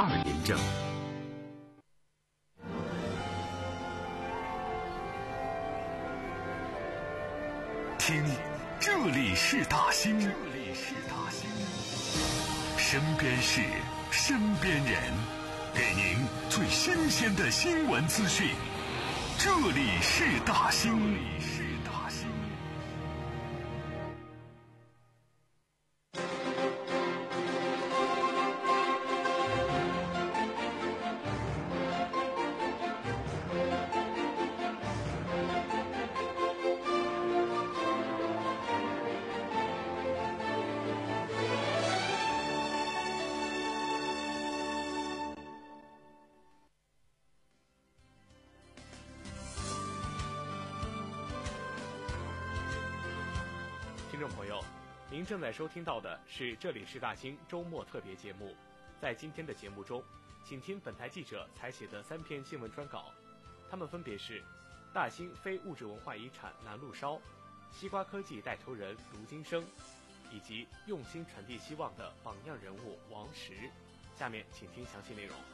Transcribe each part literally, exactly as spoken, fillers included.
二年整。听，这里是大兴，这里是大兴，身边事，身边人，给您最新鲜的新闻资讯。这里是大兴，这里是大兴。 听众朋友，您正在收听到的是这里是大兴周末特别节目。在今天的节目中，请听本台记者采写的三篇新闻专稿，它们分别是大兴非物质文化遗产南路烧、西瓜科技带头人卢金生，以及用心传递希望的榜样人物王石。下面请听详细内容。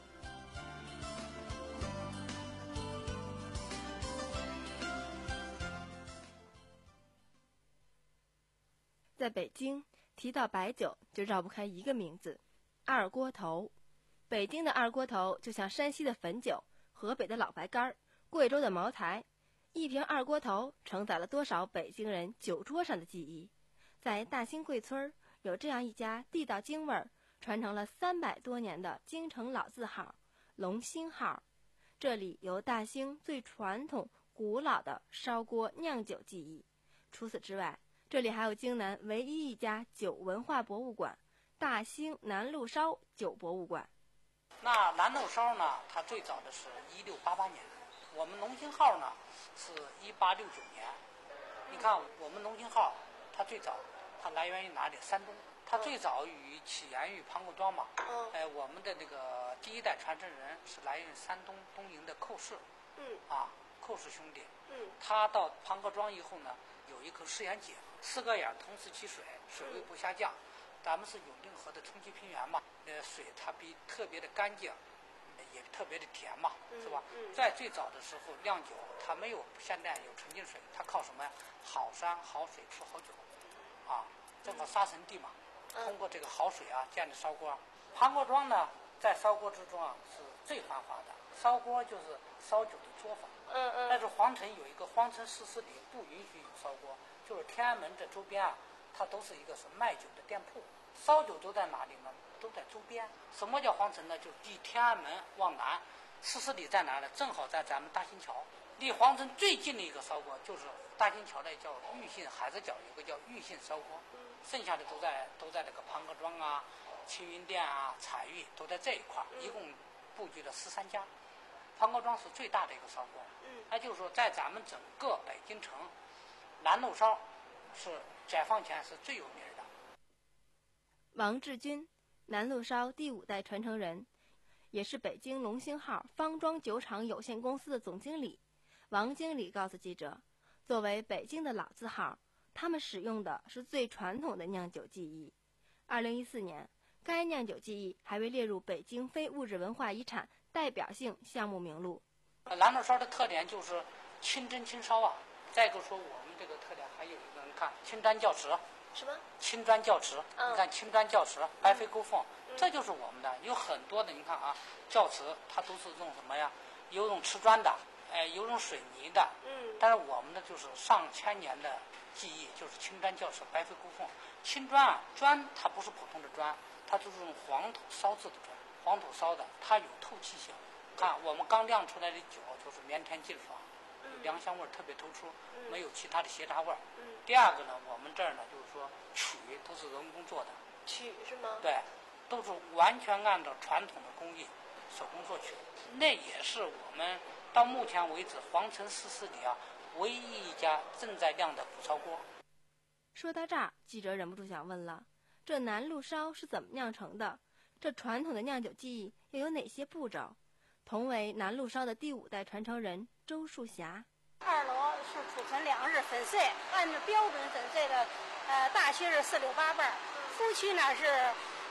在北京，提到白酒就绕不开一个名字——二锅头。北京的二锅头就像山西的汾酒、河北的老白干、贵州的茅台，一瓶二锅头承载了多少北京人酒桌上的记忆。在大兴贵村，有这样一家地道京味儿、传承了三百多年的京城老字号——龙兴号。这里有大兴最传统、古老的烧锅酿酒技艺。除此之外，这里还有京南唯一一家酒文化博物馆——大兴南路烧酒博物馆。 那南路烧呢，它最早的是一六八八年，我们龙兴号呢是一八六九年。你看我们龙兴号，它最早它来源于哪里？山东。它最早于起源于庞各庄嘛。嗯。哎，我们的那个第一代传承人是来源于山东东营的寇氏。嗯。啊，寇氏兄弟。嗯。他到庞各庄以后呢，有一口试验井，四个眼同时起水，水位不下降。咱们是永定河的冲积平原嘛，呃，水它比特别的干净，也特别的甜嘛，是吧？在最早的时候酿酒，它没有现在有纯净水，它靠什么呀？好山好水出好酒，啊，正好沙尘地嘛，通过这个好水啊建的烧锅。庞各庄呢，在烧锅之中啊是最繁华的，烧锅就是烧酒的作坊。嗯嗯。但是皇城有一个皇城十四里不允许有烧锅，就是天安门这周边啊，它都是一个是卖酒的店铺，烧酒都在哪里呢？都在周边。什么叫皇城呢？就是离天安门往南十四里在哪呢？正好在咱们大兴桥。离皇城最近的一个烧锅就是大兴桥的叫玉信海子角，有个叫玉信烧锅，剩下的都在都在这个庞各庄啊、青云店啊、彩玉都在这一块，一共布局了十三家。庞各庄是最大的一个烧锅，那就是说在咱们整个北京城，南路烧是解放前是最有名的。 王志军，南路烧第五代传承人，也是北京龙兴号方庄酒厂有限公司的总经理。王经理告诉记者，作为北京的老字号，他们使用的是最传统的酿酒技艺。二零一四年，该酿酒技艺还被列入北京非物质文化遗产代表性项目名录。 南路烧的特点就是清蒸清烧啊。再一个说，我们这个特点还有一个，你看青砖教瓷。 什么？ 青砖教瓷。嗯。你看青砖教瓷，白飞勾凤，嗯，这就是我们的。有很多的，你看啊，教瓷它都是用什么呀？有用瓷砖的，哎，有用水泥的。嗯。但是我们的就是上千年的技艺，就是青砖教瓷，白飞勾凤。青砖啊，砖它不是普通的砖，它就是用黄土烧制的砖，黄土烧的，它有透气性。看我们刚酿出来的酒就是绵甜劲爽，粮香味特别突出，没有其他的斜杂味。第二个呢，我们这儿呢就是说曲都是人工做的。 曲是吗？ 对，都是完全按照传统的工艺手工做曲。那也是我们到目前为止皇城十四里啊唯一一家正在酿的古烧锅。 说到这儿，记者忍不住想问了：这南路烧是怎么酿成的？这传统的酿酒技艺又有哪些步骤？同为南路烧的第五代传承人周树霞。 二楼是储存粮食粉碎，按照标准粉碎的，呃，大区是四六八瓣，夫区呢是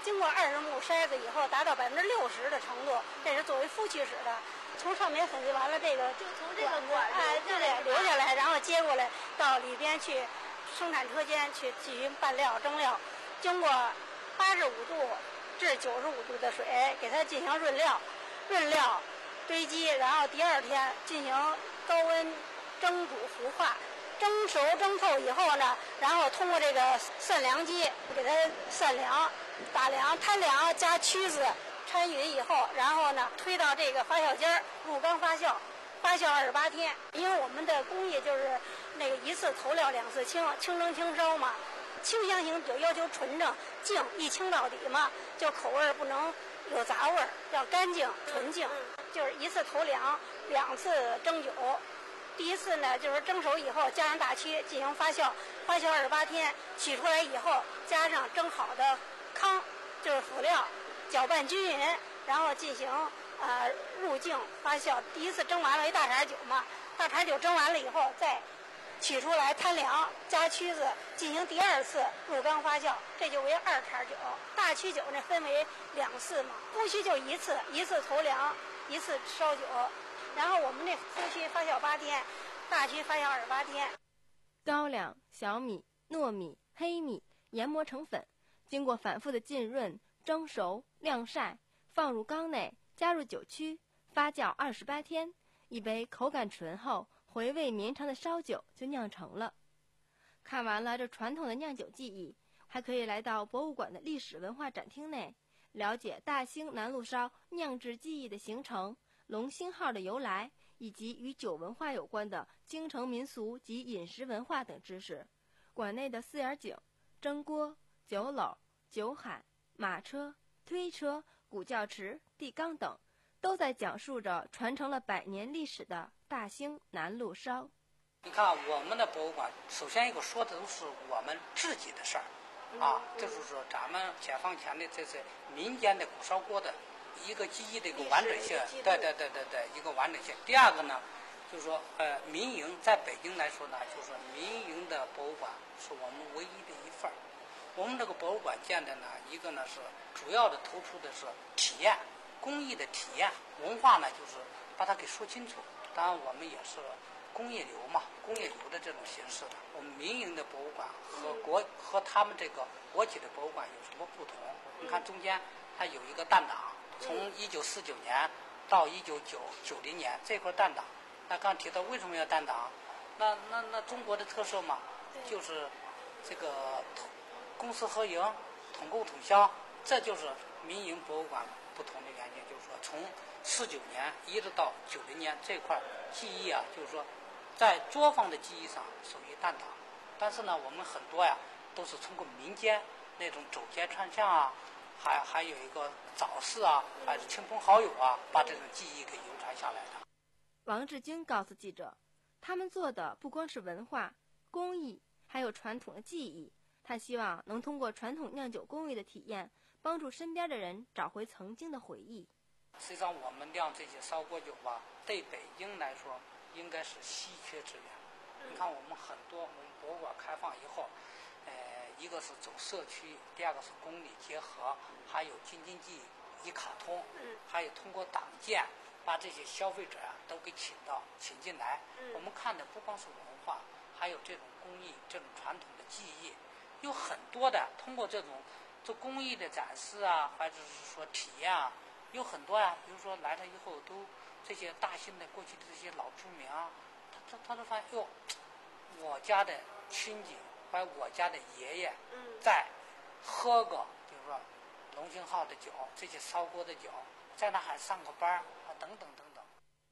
经过二十目筛子以后，达到百分之六十的程度，这是作为夫妻使的。从上面粉碎完了，这个就从这个管哎，对对，留下来，然后接过来到里边去生产车间去进行拌料蒸料，经过八十五度至九十五度的水给它进行润料，润料堆积，然后第二天进行高温蒸煮孵化，蒸熟蒸透以后呢，然后通过这个散凉机给它散凉、打凉、摊凉加曲子掺匀以后，然后呢推到这个发酵间儿入缸发酵，发酵二十八天。因为我们的工艺就是那个一次投料两次清，清蒸清烧嘛。清香型酒要求纯正净，一清到底嘛，就口味不能有杂味儿，要干净纯净。就是一次投凉，两次蒸酒。第一次呢，就是蒸熟以后加上大曲进行发酵，发酵二十八天，取出来以后加上蒸好的糠，就是辅料，搅拌均匀，然后进行呃入境发酵。第一次蒸完了一大碴酒嘛，大碴酒蒸完了以后再取出来摊凉，加曲子进行第二次入缸发酵，这就为二碴酒。大曲酒呢分为两次嘛，夫曲就一次，一次投凉，一次烧酒。然后我们那夫曲发酵八天，大曲发酵二十八天。 高粱、小米、糯米、黑米研磨成粉，经过反复的浸润、蒸熟、晾晒，放入缸内，加入酒曲，发酵二十八天，一杯口感醇厚、回味绵长的烧酒就酿成了。看完了这传统的酿酒技艺，还可以来到博物馆的历史文化展厅内，了解大兴南路烧酿制技艺的形成、龙兴号的由来，以及与酒文化有关的京城民俗及饮食文化等知识。馆内的四眼井、蒸锅、酒篓、酒海、马车、推车、古教池、地缸等，都在讲述着传承了百年历史的大兴南路烧。 你看我们的博物馆，首先一个说的都是我们自己的事儿，啊，就是说咱们解放前的这些民间的鼓烧锅的一个记忆的一个完整性，对对对对对，一个完整性。第二个呢，就是说呃，民营在北京来说呢，就是说民营的博物馆是我们唯一的一份儿。我们这个博物馆建的呢，一个呢是主要的突出的是体验，工艺的体验，文化呢就是把它给说清楚。当然我们也是工业流嘛，工业流的这种形式的。我们民营的博物馆和国和他们这个国企的博物馆有什么不同？你看中间它有一个弹档，从一九四九年到一九九九零年这块弹档。那刚提到为什么要弹档？那那那中国的特色嘛，就是这个公私合营、统购统销，这就是民营博物馆不同的原因。就是说，从四九年一直到九零年这块记忆啊，就是说，在作坊的记忆上属于弹档，但是呢，我们很多呀都是通过民间那种走街串巷啊，还还有一个早市啊，还是亲朋好友啊，把这种记忆给流传下来的。 王志军告诉记者，他们做的不光是文化、工艺，还有传统的技艺。他希望能通过传统酿酒工艺的体验，帮助身边的人找回曾经的回忆。 实际上，我们酿这些烧锅酒吧，对北京来说应该是稀缺资源。你看，我们很多，我们博物馆开放以后，呃，一个是走社区，第二个是公理结合，还有京津冀一卡通，还有通过党建，把这些消费者啊都给请到请进来。我们看的不光是文化，还有这种工艺、这种传统的技艺，有很多的通过这种做工艺的展示啊，或者是说体验啊。有很多呀、啊，比如说来了以后都这些大兴的过去的这些老住民啊，他他他都发现哟，我家的亲戚或者我家的爷爷在喝个，比如说龙兴号的酒，这些烧锅的酒，在那还上个班啊，等等等等。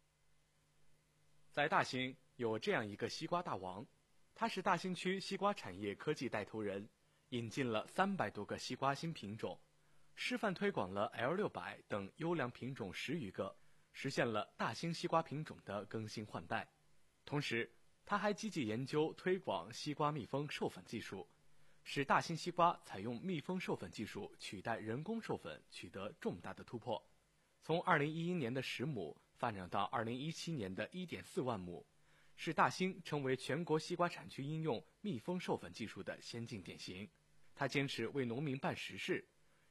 在大兴有这样一个西瓜大王，他是大兴区西瓜产业科技带头人，引进了三百多个西瓜新品种。示范推广了 L 六百 等优良品种十余个，实现了大兴西瓜品种的更新换代。同时，他还积极研究推广西瓜密封授粉技术，使大兴西瓜采用密封授粉技术取代人工授粉取得重大的突破。从二零一一年的十亩发展到二零一七年的 一点四万亩，使大兴成为全国西瓜产区应用密封授粉技术的先进典型。他坚持为农民办实事，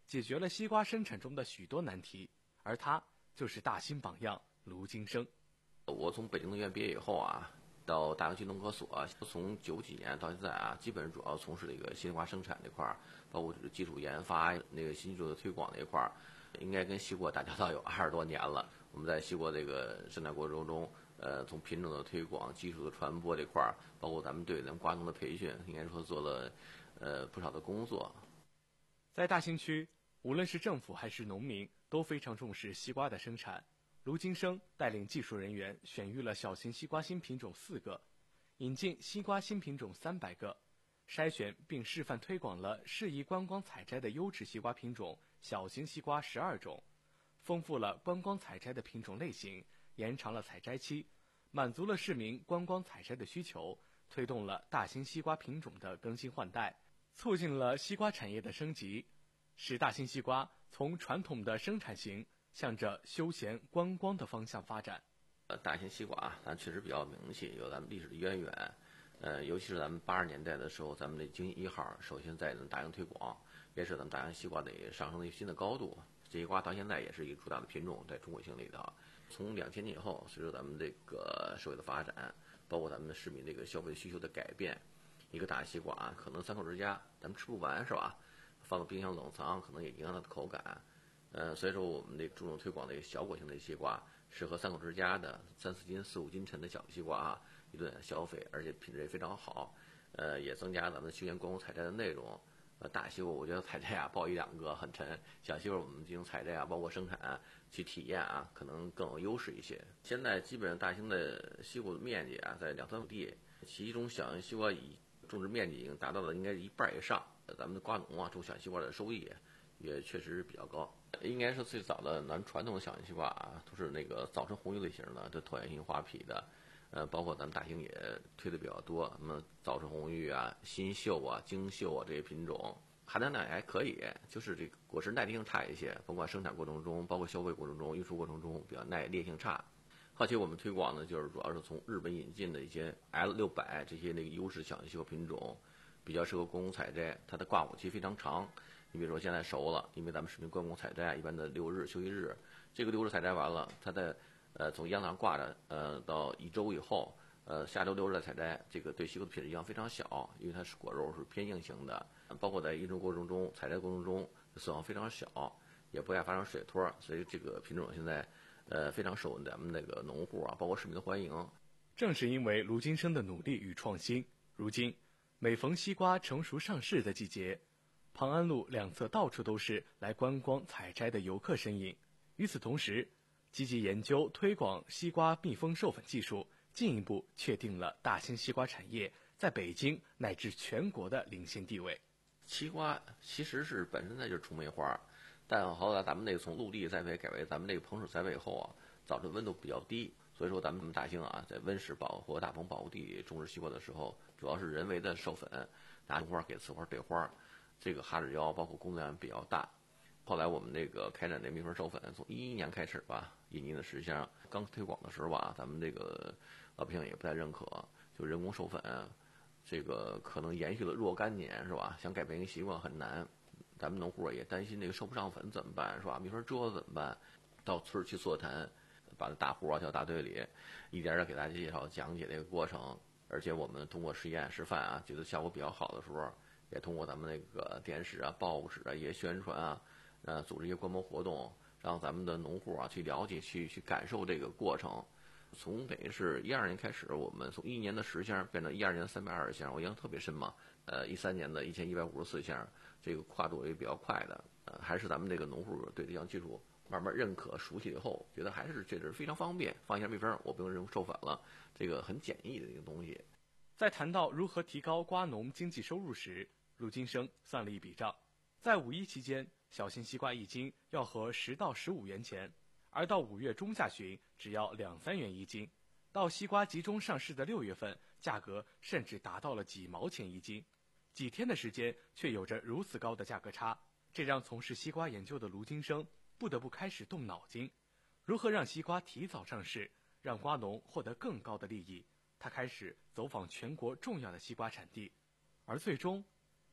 解决了西瓜生产中的许多难题，而他就是大兴榜样卢金生。 我从北京农学院毕业以后啊，到大学农科所，从九几年到现在啊，基本主要从事这个西瓜生产这块儿，包括技术研发、那个新技术的推广这一块儿，应该跟西瓜打交道有二十多年了。我们在西瓜这个生产过程中，呃，从品种的推广、技术的传播这块儿，包括咱们对咱们瓜农的培训，应该说做了呃不少的工作。 在大兴区，无论是政府还是农民，都非常重视西瓜的生产。卢金生带领技术人员选育了小型西瓜新品种四个，引进西瓜新品种三百个，筛选并示范推广了适宜观光采摘的优质西瓜品种小型西瓜十二种，丰富了观光采摘的品种类型，延长了采摘期，满足了市民观光采摘的需求，推动了大兴西瓜品种的更新换代，促进了西瓜产业的升级，使大兴西瓜从传统的生产型向着休闲观光的方向发展。 呃，大兴西瓜啊，咱确实比较有名气，有咱们历史的渊源。呃，尤其是咱们八十年代的时候，咱们的京一号首先在大兴推广，也是咱们大兴西瓜的上升了一个新的高度。这西瓜到现在也是一个主打的品种，在中国性里头。从两千年以后，随着咱们这个社会的发展，包括咱们市民这个消费需求的改变，一个大西瓜啊，可能三口之家咱们吃不完是吧？放到冰箱冷藏，可能也影响它的口感。呃，所以说我们这注重推广的小果型的西瓜，适合三口之家的三四斤、四五斤沉的小西瓜啊，一顿消费，而且品质也非常好。呃，也增加咱们休闲观光采摘的内容。呃，大西瓜我觉得采摘啊，抱一两个很沉，小西瓜我们进行采摘啊，包括生产去体验啊，可能更有优势一些。现在基本上大兴的西瓜的面积啊，在两三亩地，其中小型西瓜以种植面积已经达到了应该是一半以上。咱们的瓜农啊，种小西瓜的收益也确实比较高。应该是最早的咱传统的小型西瓜啊，都是那个早生红育类型的，这椭圆形花皮的。呃，包括咱们大兴也推的比较多，什么早生红育啊、新秀啊、精秀啊这些品种，含糖量也还可以，就是这个果实耐力性差一些，甭管生产过程中，包括消费过程中、运输过程中比较耐裂性差。后期我们推广呢，就是主要是从日本引进的一些 L 六百这些那个优质小型西瓜品种，比较适合观光采摘，它的挂果期非常长。你比如说现在熟了，因为咱们市民观光采摘一般的六日休息日，这个六日采摘完了，它在呃从秧子上挂着，呃到一周以后，呃下周六日再采摘，这个对西瓜的品质影响非常小，因为它是果肉是偏硬型的，包括在运输过程中、采摘过程中损耗非常小，也不爱发生水脱，所以这个品种现在呃非常受咱们那个农户啊，包括市民的欢迎。 正是因为卢金生的努力与创新，如今每逢西瓜成熟上市的季节，庞安路两侧到处都是来观光采摘的游客身影。与此同时，积极研究推广西瓜密封授粉技术，进一步确定了大兴西瓜产业在北京乃至全国的领先地位。 西瓜其实是本身它就是虫媒花，但后来咱们那个从陆地栽培改为咱们这个棚室栽培以后啊，造成温度比较低，所以说咱们大兴啊，在温室保护和大棚保护地种植西瓜的时候，主要是人为的授粉，拿花给雌花对花，这个哈指标包括工作量比较大。后来我们那个开展这蜜蜂授粉，从一一年开始吧，引进的实项刚推广的时候吧，咱们这个老百姓也不太认可，就人工授粉，这个可能延续了若干年是吧？想改变一个习惯很难，咱们农户也担心这个授不上粉怎么办是吧？蜜蜂蛰了怎么办？到村去座谈，把大户啊叫大队里，一点点给大家介绍讲解这个过程，而且我们通过实验示范啊，觉得效果比较好的时候，也通过咱们那个电视啊、报纸啊一些宣传啊。呃，组织一些观摩活动，让咱们的农户啊去了解、去去感受这个过程。从等于是一二年开始，我们从一年的十箱变成一二年的三百二十箱，我印象特别深嘛。呃，一三年的一千一百五十四箱，这个跨度也比较快的。呃，还是咱们这个农户对这项技术慢慢认可、熟悉以后，觉得还是这是非常方便，放一下蜜蜂，我不用人工授粉了，这个很简易的一个东西。 在谈到如何提高瓜农经济收入时，卢金生算了一笔账，在五一期间，小型西瓜一斤要合十到十五元钱，而到五月中下旬只要两三元一斤，到西瓜集中上市的六月份，价格甚至达到了几毛钱一斤。几天的时间却有着如此高的价格差，这让从事西瓜研究的卢金生不得不开始动脑筋，如何让西瓜提早上市，让瓜农获得更高的利益。他开始走访全国重要的西瓜产地，而最终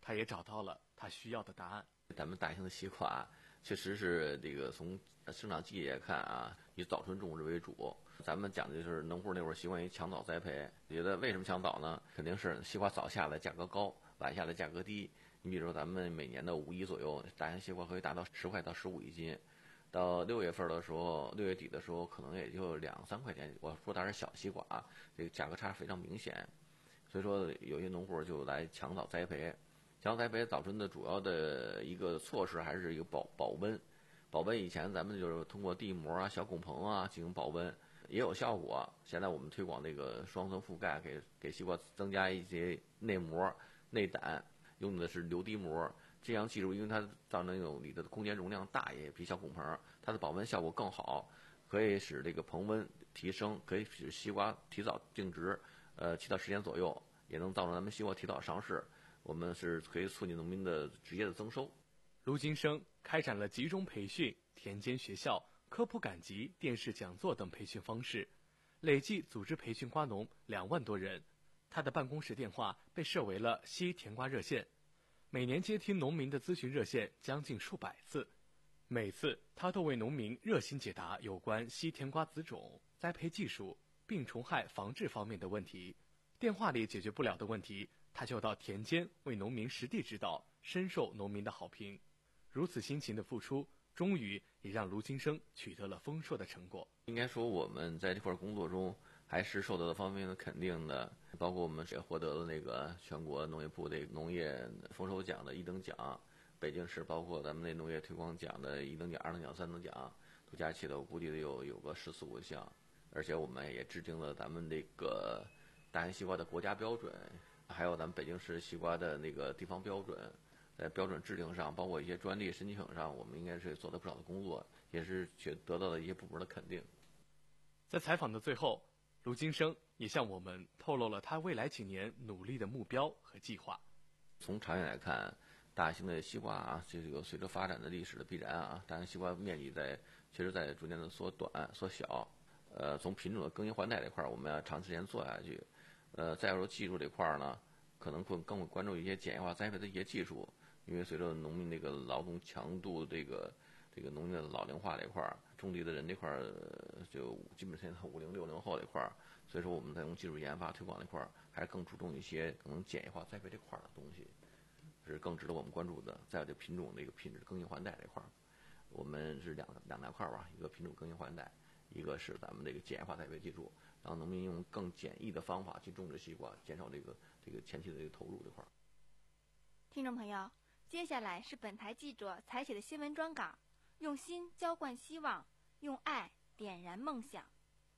他也找到了他需要的答案。 咱们大兴的西瓜确实是这个从生长季节看啊，以早春种植为主。咱们讲的就是农户那会儿习惯于抢早栽培，觉得为什么抢早呢？肯定是西瓜早下来价格高，晚下来价格低。你比如说咱们每年的五一左右，大兴西瓜可以达到十块到十五一斤，到六月份的时候，六月底的时候可能也就两三块钱。我说它是小西瓜，这个价格差非常明显。所以说有些农户就来抢早栽培。抢早栽培早春的主要的一个措施还是一个保保温。保温以前咱们就是通过地膜啊、小拱棚啊进行保温，也有效果。现在我们推广那个双层覆盖，给给西瓜增加一些内膜、内胆，用的是流滴膜。这样技术，因为它造那种里的空间容量大，也比小拱棚，它的保温效果更好，可以使这个棚温提升，可以使西瓜提早定植，呃，七到十天左右，也能造成咱们西瓜提早上市。我们是可以促进农民的直接的增收。 卢金生开展了集中培训、田间学校、科普赶集、电视讲座等培训方式，累计组织培训瓜农两万多人。他的办公室电话被设为了西甜瓜热线，每年接听农民的咨询热线将近数百次，每次他都为农民热心解答有关西甜瓜子种、栽培技术、病虫害防治方面的问题。电话里解决不了的问题，他就到田间为农民实地指导，深受农民的好评。如此辛勤的付出，终于也让卢金生取得了丰硕的成果。 应该说我们在这块工作中还是受到了方面的肯定的，包括我们也获得了那个全国农业部的农业丰收奖的一等奖，北京市包括咱们那农业推广奖的一等奖、二等奖、三等奖，都加起来我估计有有个十四五项。而且我们也制定了咱们这个大兴西瓜的国家标准，还有咱们北京市西瓜的那个地方标准。在标准制定上，包括一些专利申请上，我们应该是做了不少的工作，也是去得到了一些部门的肯定。 在采访的最后，卢金生也向我们透露了他未来几年努力的目标和计划。 从长远来看，大兴的西瓜啊，这个随着发展的历史的必然啊，大兴西瓜面积在确实在逐渐的缩短、缩小。呃，从品种的更新换代这块，我们要长时间做下去。呃，再说技术这块呢，可能会更会关注一些简易化栽培的一些技术。因为随着农民这个劳动强度，这个这个农民的老龄化这块儿，种地的人这块儿就基本现在五零六零后这块儿，所以说我们在用技术研发推广这块儿，还是更注重一些可能简易化栽培这块儿的东西，是更值得我们关注的。再有这品种这个品质更新换代这块儿，我们是两两大块儿吧，一个品种更新换代，一个是咱们这个简易化栽培技术，让农民用更简易的方法去种植西瓜，减少这个这个前期的这个投入这块儿。 听众朋友，接下来是本台记者采写的新闻专稿，用心浇灌希望，用爱点燃梦想。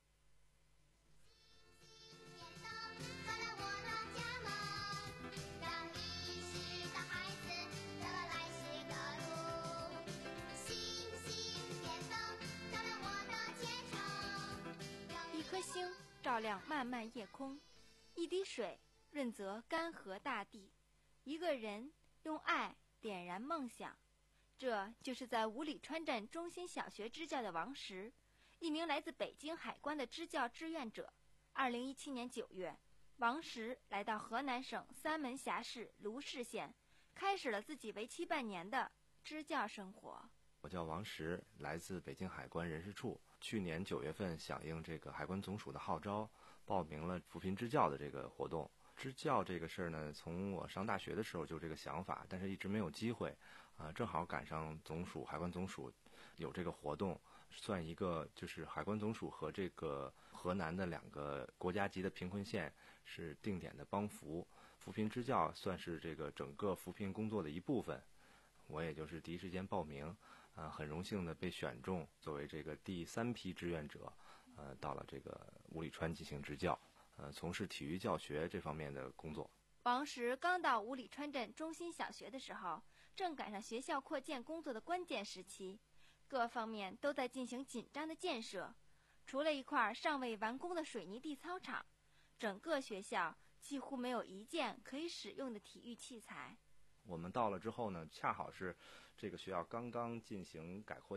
一颗星照亮漫漫夜空，一滴水润泽干涸大地，一个人用爱点燃梦想。这就是在五里川镇中心小学支教的王石，一名来自北京海关的支教志愿者。二零一七年九月，王石来到河南省三门峡市卢氏县，开始了自己为期半年的支教生活。 我叫王石，来自北京海关人事处。去年九月份响应这个海关总署的号召，报名了扶贫支教的这个活动。支教这个事儿呢，从我上大学的时候就这个想法，但是一直没有机会啊、呃，正好赶上总署海关总署有这个活动，算一个就是海关总署和这个河南的两个国家级的贫困县是定点的帮扶，扶贫支教算是这个整个扶贫工作的一部分。我也就是第一时间报名，啊、呃，很荣幸的被选中作为这个第三批志愿者，呃，到了这个五里川进行支教。呃，从事体育教学这方面的工作。 王石刚到五里川镇中心小学的时候，正赶上学校扩建工作的关键时期，各方面都在进行紧张的建设。除了一块尚未完工的水泥地操场，整个学校几乎没有一件可以使用的体育器材。 我们到了之后呢，恰好是这个学校刚刚进行改扩建，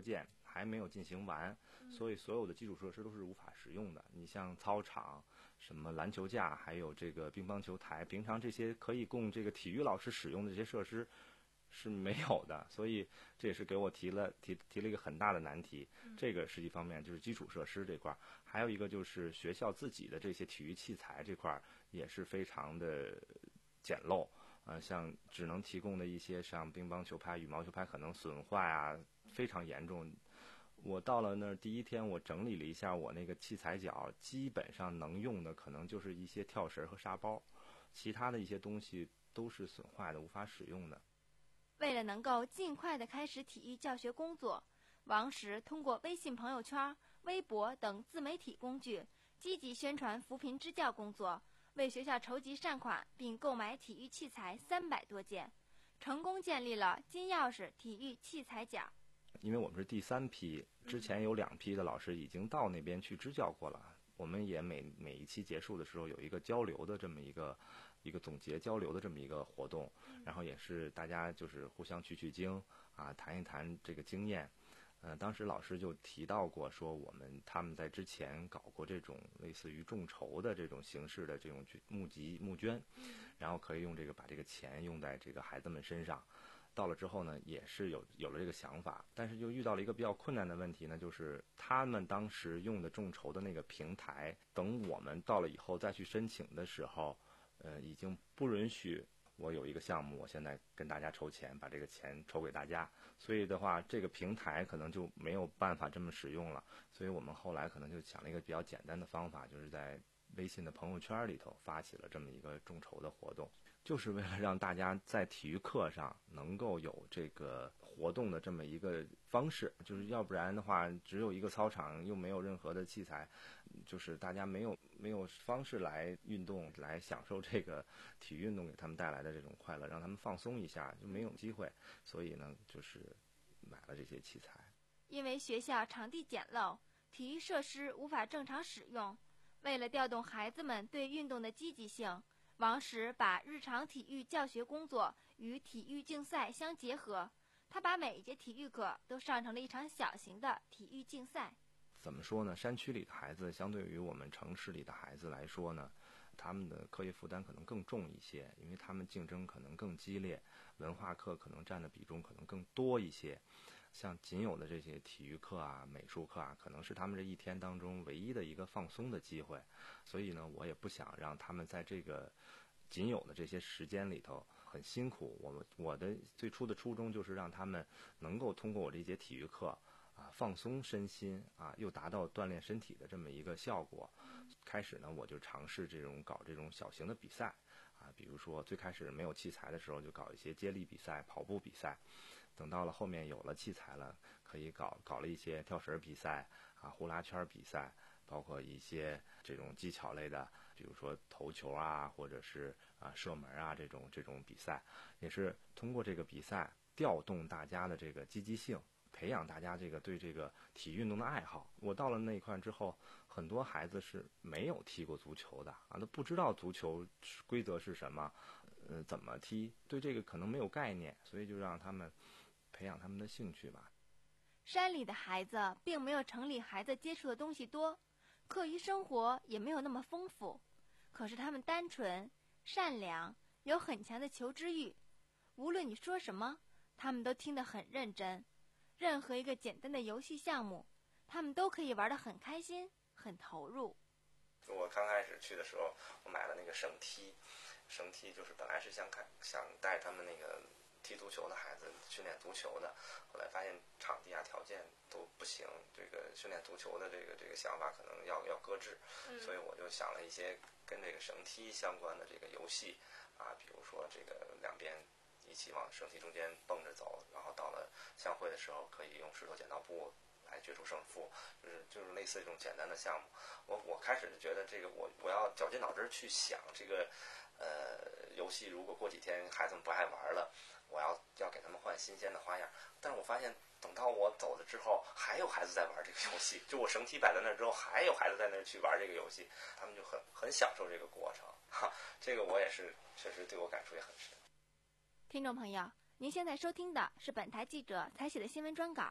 还没有进行完，所以所有的基础设施都是无法使用的。你像操场、什么篮球架，还有这个乒乓球台，平常这些可以供这个体育老师使用的这些设施是没有的，所以这也是给我提了提提了一个很大的难题。这个是一方面，就是基础设施这块，还有一个就是学校自己的这些体育器材这块也是非常的简陋。呃，像只能提供的一些像乒乓球拍、羽毛球拍可能损坏啊非常严重。我到了那儿第一天，我整理了一下我那个器材角，基本上能用的可能就是一些跳绳和沙包，其他的一些东西都是损坏的，无法使用的。 为了能够尽快地开始体育教学工作，王石通过微信朋友圈、微博等自媒体工具，积极宣传扶贫支教工作，为学校筹集善款，并购买体育器材三百多件，成功建立了金钥匙体育器材角。 因为我们是第三批，之前有两批的老师已经到那边去支教过了。我们也每每一期结束的时候有一个交流的这么一个一个总结交流的这么一个活动，然后也是大家就是互相取取经啊，谈一谈这个经验。呃，当时老师就提到过，说我们他们在之前搞过这种类似于众筹的这种形式的这种募集募捐，然后可以用这个把这个钱用在这个孩子们身上。到了之后呢，也是有有了这个想法，但是就遇到了一个比较困难的问题呢，就是他们当时用的众筹的那个平台，等我们到了以后再去申请的时候，呃，已经不允许我有一个项目，我现在跟大家筹钱，把这个钱筹给大家，所以的话，这个平台可能就没有办法这么使用了。所以我们后来可能就想了一个比较简单的方法，就是在微信的朋友圈里头发起了这么一个众筹的活动，就是为了让大家在体育课上能够有这个活动的这么一个方式，就是要不然的话，只有一个操场又没有任何的器材，就是大家没有没有方式来运动，来享受这个体育运动给他们带来的这种快乐，让他们放松一下，就没有机会。所以呢，就是买了这些器材。 因为学校场地简陋，体育设施无法正常使用，为了调动孩子们对运动的积极性，王石把日常体育教学工作与体育竞赛相结合，他把每一节体育课都上成了一场小型的体育竞赛。 怎么说呢？山区里的孩子相对于我们城市里的孩子来说呢，他们的课业负担可能更重一些，因为他们竞争可能更激烈，文化课可能占的比重可能更多一些。像仅有的这些体育课啊、美术课啊，可能是他们这一天当中唯一的一个放松的机会。所以呢，我也不想让他们在这个仅有的这些时间里头很辛苦。我们我的最初的初衷就是让他们能够通过我这节体育课啊放松身心啊，又达到锻炼身体的这么一个效果。开始呢，我就尝试这种搞这种小型的比赛啊，比如说最开始没有器材的时候，就搞一些接力比赛、跑步比赛。等到了后面有了器材了，可以搞搞了一些跳绳比赛啊、呼啦圈比赛，包括一些这种技巧类的，比如说投球啊，或者是啊射门啊这种这种比赛，也是通过这个比赛调动大家的这个积极性，培养大家这个对这个体育运动的爱好。我到了那一块之后，很多孩子是没有踢过足球的啊，都不知道足球规则是什么，呃，怎么踢，对这个可能没有概念，所以就让他们培养他们的兴趣吧。 山里的孩子并没有城里孩子接触的东西多，课余生活也没有那么丰富，可是他们单纯、善良，有很强的求知欲。无论你说什么，他们都听得很认真。任何一个简单的游戏项目，他们都可以玩得很开心、很投入。 我刚开始去的时候，我买了那个绳梯，绳梯就是本来是想看想带他们那个踢足球的孩子训练足球的，后来发现场地啊条件都不行，这个训练足球的这个这个想法可能要要搁置，嗯、所以我就想了一些跟这个绳梯相关的这个游戏啊，比如说这个两边一起往绳梯中间蹦着走，然后到了相会的时候可以用石头剪刀布来决出胜负，就是就是类似这种简单的项目。我我开始就觉得这个我我要绞尽脑汁去想这个呃游戏，如果过几天孩子们不爱玩了，我要要给他们换新鲜的花样。但是我发现等到我走了之后，还有孩子在玩这个游戏，就我绳梯摆在那儿之后，还有孩子在那儿去玩这个游戏，他们就很很享受这个过程。哈，这个我也是确实对我感触也很深。 听众朋友，您现在收听的是本台记者采写的新闻专稿，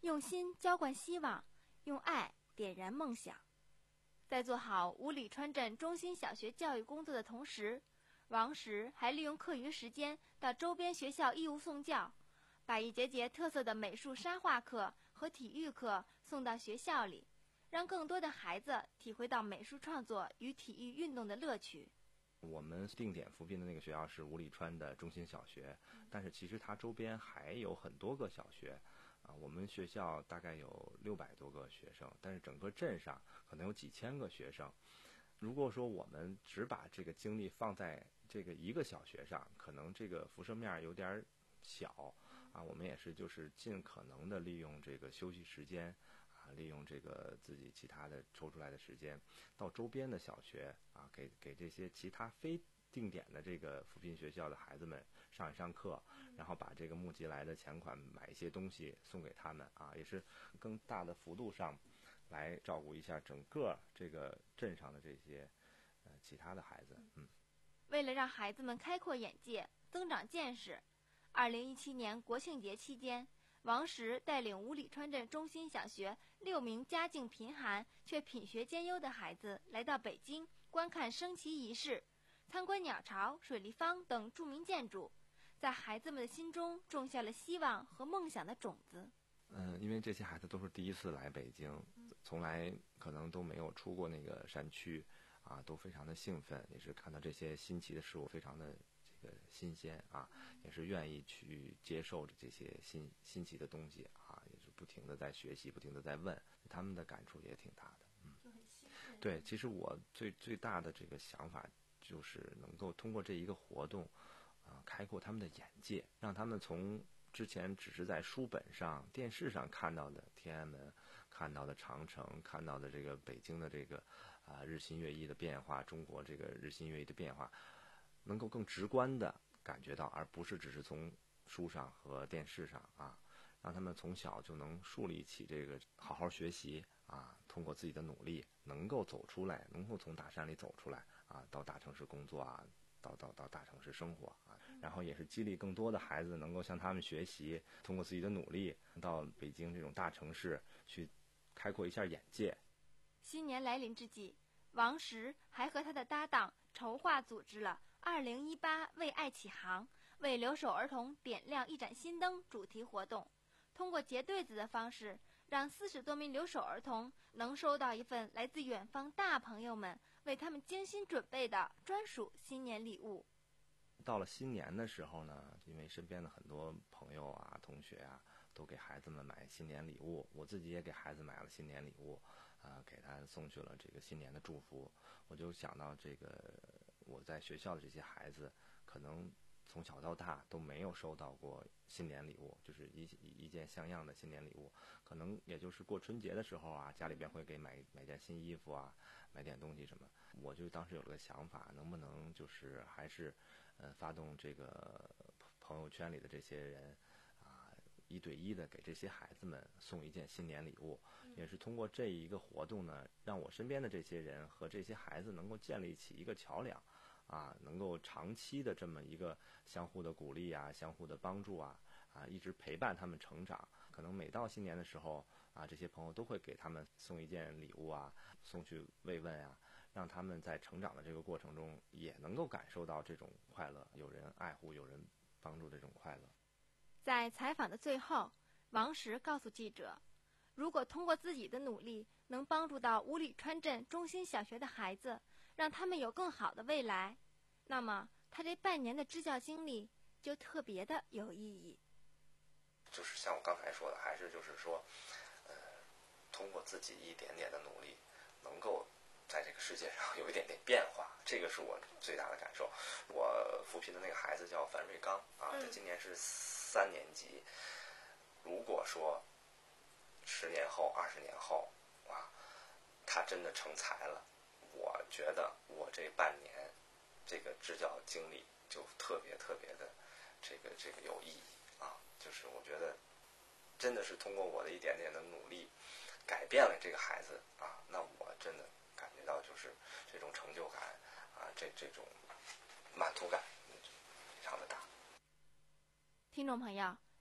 用心浇灌希望，用爱点燃梦想。在做好五里川镇中心小学教育工作的同时，王石还利用课余时间到周边学校义务送教，把一节节特色的美术沙画课和体育课送到学校里，让更多的孩子体会到美术创作与体育运动的乐趣。 我们定点扶贫的那个学校是五里川的中心小学，但是其实它周边还有很多个小学啊，我们学校大概有六百多个学生，但是整个镇上可能有几千个学生。如果说我们只把这个精力放在这个一个小学上，可能这个辐射面有点小啊。我们也是就是尽可能的利用这个休息时间啊，利用这个自己其他的抽出来的时间，到周边的小学啊，给给这些其他非定点的这个扶贫学校的孩子们上一上课，然后把这个募集来的钱款买一些东西送给他们啊，也是更大的幅度上来照顾一下整个这个镇上的这些呃其他的孩子。嗯， 为了让孩子们开阔眼界、增长见识，二零一七年国庆节期间，王石带领五里川镇中心小学六名家境贫寒却品学兼优的孩子来到北京观看升旗仪式，参观鸟巢、水立方等著名建筑，在孩子们的心中种下了希望和梦想的种子。 嗯，因为这些孩子都是第一次来北京，从来可能都没有出过那个山区啊，都非常的兴奋，也是看到这些新奇的事物非常的这个新鲜啊，也是愿意去接受这些新新奇的东西啊，也是不停的在学习，不停的在问，他们的感触也挺大的。嗯，对，其实我最最大的这个想法就是能够通过这一个活动啊，开阔他们的眼界，让他们从之前只是在书本上、电视上看到的天安门、看到的长城、看到的这个北京的这个啊日新月异的变化，中国这个日新月异的变化，能够更直观的感觉到，而不是只是从书上和电视上啊，让他们从小就能树立起这个好好学习啊，通过自己的努力能够走出来，能够从大山里走出来啊，到大城市工作啊。到到到大城市生活啊，然后也是激励更多的孩子能够向他们学习，通过自己的努力到北京这种大城市去开阔一下眼界。 新年来临之际，王石还和他的搭档筹划组织了二零一八为爱启航，为留守儿童点亮一盏新灯主题活动，通过结对子的方式，让四十多名留守儿童能收到一份来自远方大朋友们为他们精心准备的专属新年礼物。 到了新年的时候呢，因为身边的很多朋友啊、同学啊，都给孩子们买新年礼物，我自己也给孩子买了新年礼物，啊、呃，给他送去了这个新年的祝福。我就想到这个我在学校的这些孩子，可能从小到大都没有收到过新年礼物，就是一一件像样的新年礼物，可能也就是过春节的时候啊，家里边会给买买件新衣服啊，买点东西什么。我就当时有了个想法，能不能就是还是呃发动这个朋友圈里的这些人啊，一对一的给这些孩子们送一件新年礼物，也是通过这一个活动呢，让我身边的这些人和这些孩子能够建立起一个桥梁。啊，能够长期的这么一个相互的鼓励啊，相互的帮助啊，啊，一直陪伴他们成长。可能每到新年的时候啊，这些朋友都会给他们送一件礼物啊，送去慰问啊，让他们在成长的这个过程中也能够感受到这种快乐，有人爱护，有人帮助这种快乐。 在采访的最后，王石告诉记者，如果通过自己的努力能帮助到五里川镇中心小学的孩子，让他们有更好的未来，那么他这半年的支教经历就特别的有意义。 就是像我刚才说的，还是就是说呃，通过自己一点点的努力，能够在这个世界上有一点点变化，这个是我最大的感受。我扶贫的那个孩子叫樊瑞刚啊，他今年是三年级。如果说十年后、二十年后啊，他真的成才了，我觉得我这半年这个支教经历就特别特别的这个这个有意义啊！就是我觉得真的是通过我的一点点的努力，改变了这个孩子啊，那我真的感觉到就是这种成就感啊，这这种满足感非常的大。 听众朋友，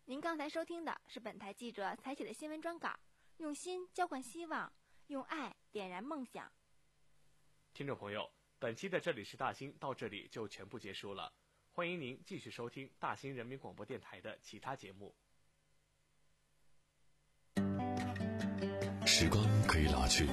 您刚才收听的是本台记者采写的新闻专稿，用心交换希望，用爱点燃梦想。 听众朋友，本期的这里是大兴到这里就全部结束了，欢迎您继续收听大兴人民广播电台的其他节目。 时光可以老去，